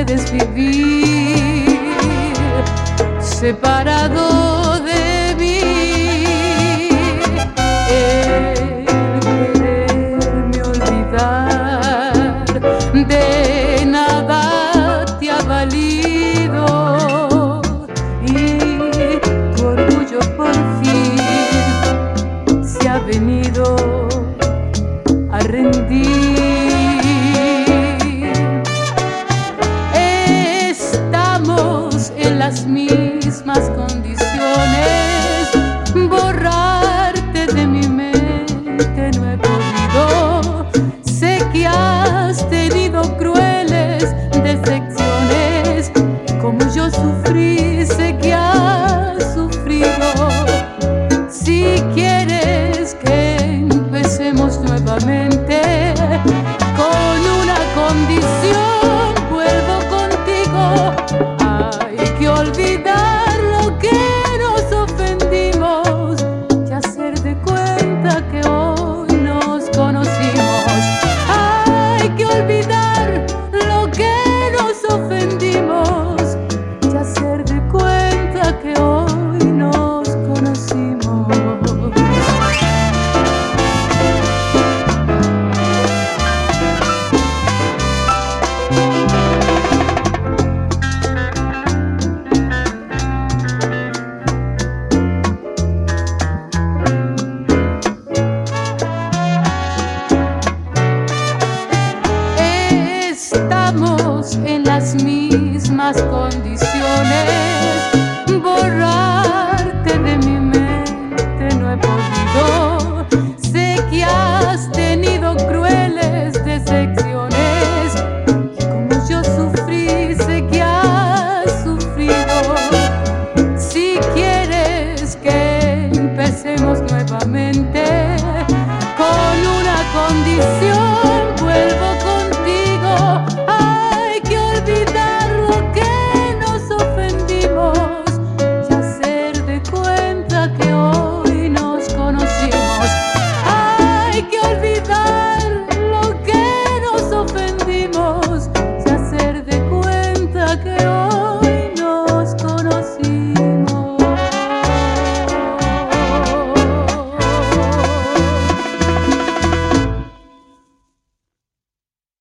puedes vivir separado de mí. El quererme olvidar de nada te ha valido y tu orgullo por fin se ha venido a rendir. En las mismas condiciones, borrarte de mi mente no he podido. Sé que has tenido crueles decepciones, como yo sufrí, sé que has sufrido. Si quieres que empecemos nuevamente con una condición, vuelvo contigo. Olvidar lo que nos ofendimos y hacer de cuenta que hoy nos conocimos. Hay que olvidar lo que nos ofendimos y hacer de cuenta que hoy nos conocimos. En las mismas condiciones.